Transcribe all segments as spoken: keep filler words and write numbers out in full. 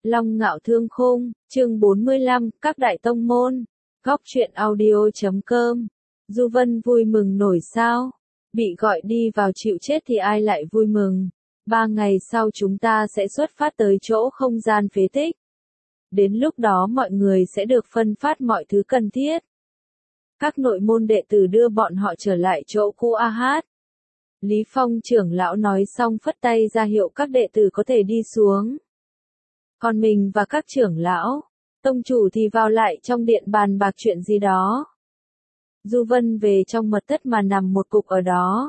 Long Ngạo Thương Khung, chương bốn mươi lăm, các đại tông môn. Góc truyện audio chấm com. Du Vân vui mừng nổi sao? Bị gọi đi vào chịu chết thì ai lại vui mừng? Ba ngày sau chúng ta sẽ xuất phát tới chỗ không gian phế tích. Đến lúc đó mọi người sẽ được phân phát mọi thứ cần thiết. Các nội môn đệ tử đưa bọn họ trở lại chỗ cũ a hát. Lý Phong trưởng lão nói xong phất tay ra hiệu các đệ tử có thể đi xuống. Còn mình và các trưởng lão, tông chủ thì vào lại trong điện bàn bạc chuyện gì đó. Du Vân về trong mật thất mà nằm một cục ở đó.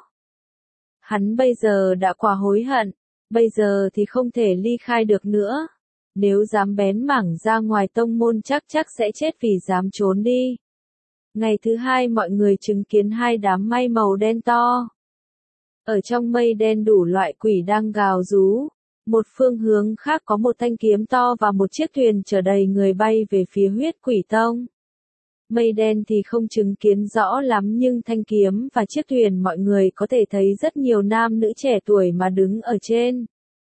Hắn bây giờ đã quá hối hận, bây giờ thì không thể ly khai được nữa. Nếu dám bén mảng ra ngoài tông môn chắc chắc sẽ chết vì dám trốn đi. Ngày thứ hai mọi người chứng kiến hai đám mây màu đen to. Ở trong mây đen đủ loại quỷ đang gào rú. Một phương hướng khác có một thanh kiếm to và một chiếc thuyền chở đầy người bay về phía huyết quỷ tông. Mây đen thì không chứng kiến rõ lắm nhưng thanh kiếm và chiếc thuyền mọi người có thể thấy rất nhiều nam nữ trẻ tuổi mà đứng ở trên.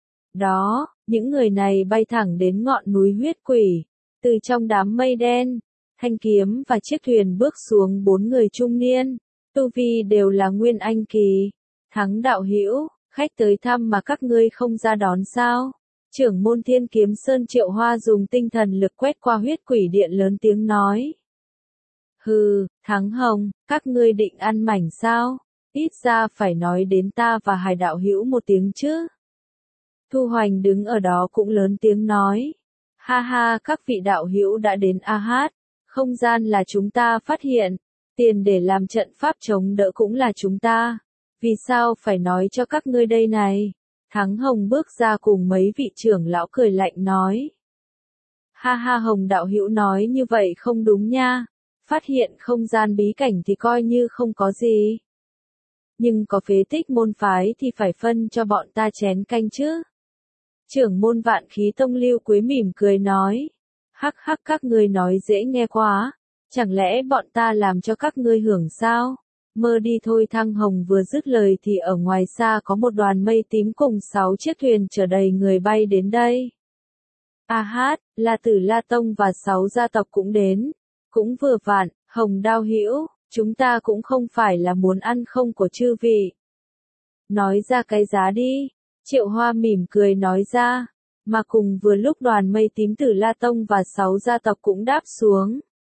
Đó, những người này bay thẳng đến ngọn núi huyết quỷ. Từ trong đám mây đen, thanh kiếm và chiếc thuyền bước xuống bốn người trung niên. Tu vi đều là nguyên anh kỳ. Thắng đạo hữu, khách tới thăm mà các ngươi không ra đón sao? Trưởng môn Thiên Kiếm Sơn Triệu Hoa dùng tinh thần lực quét qua huyết quỷ điện lớn tiếng nói. Hừ, Thắng Hồng, các ngươi định ăn mảnh sao? Ít ra phải nói đến ta và Hải đạo hữu một tiếng chứ. Thu Hoành đứng ở đó cũng lớn tiếng nói. Ha ha, các vị đạo hữu đã đến a hát, không gian là chúng ta phát hiện, tiền để làm trận pháp chống đỡ cũng là chúng ta. Vì sao phải nói cho các ngươi đây này? Thắng Hồng bước ra cùng mấy vị trưởng lão cười lạnh nói. Ha ha, Hồng đạo hữu nói như vậy không đúng nha. Phát hiện không gian bí cảnh thì coi như không có gì. Nhưng có phế tích môn phái thì phải phân cho bọn ta chén canh chứ. Trưởng môn Vạn Khí Tông Lưu Quế mỉm cười nói. Hắc hắc, các ngươi nói dễ nghe quá. Chẳng lẽ bọn ta làm cho các ngươi hưởng sao? Mơ đi thôi. Thăng Hồng vừa dứt lời thì ở ngoài xa có một đoàn mây tím cùng sáu chiếc thuyền chở đầy người bay đến đây. A hát, La Tử La Tông và sáu gia tộc cũng đến. Cũng vừa vặn, Hồng đạo hữu, chúng ta cũng không phải là muốn ăn không của chư vị. Nói ra cái giá đi. Triệu Hoa mỉm cười nói ra. Mà cùng vừa lúc đoàn mây tím Tử La Tông và sáu gia tộc cũng đáp xuống.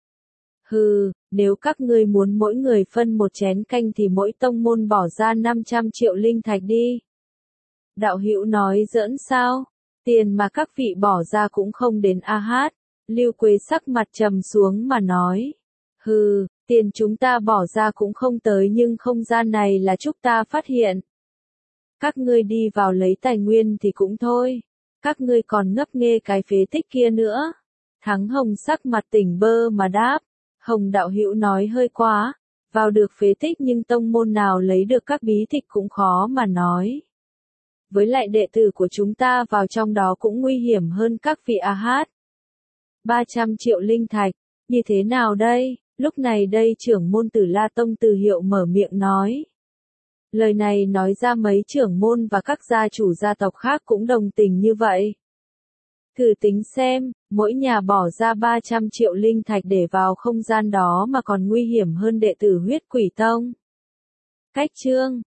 Hừ, nếu các ngươi muốn mỗi người phân một chén canh thì mỗi tông môn bỏ ra năm trăm triệu linh thạch đi. Đạo hữu nói giỡn sao? Tiền mà các vị bỏ ra cũng không đến a hát. Lưu Quế sắc mặt trầm xuống mà nói. Hừ, tiền chúng ta bỏ ra cũng không tới nhưng không gian này là chúng ta phát hiện. Các ngươi đi vào lấy tài nguyên thì cũng thôi. Các ngươi còn ngấp nghê cái phế tích kia nữa. Thắng Hồng sắc mặt tỉnh bơ mà đáp. Hồng đạo hữu nói hơi quá, vào được phế tích nhưng tông môn nào lấy được các bí tịch cũng khó mà nói. Với lại đệ tử của chúng ta vào trong đó cũng nguy hiểm hơn các vị a hát. ba trăm triệu linh thạch, như thế nào đây? Lúc này đây trưởng môn Tử La Tông Từ Hiệu mở miệng nói. Lời này nói ra mấy trưởng môn và các gia chủ gia tộc khác cũng đồng tình như vậy. Thử tính xem, mỗi nhà bỏ ra ba trăm triệu linh thạch để vào không gian đó mà còn nguy hiểm hơn đệ tử huyết quỷ tông. Cách chương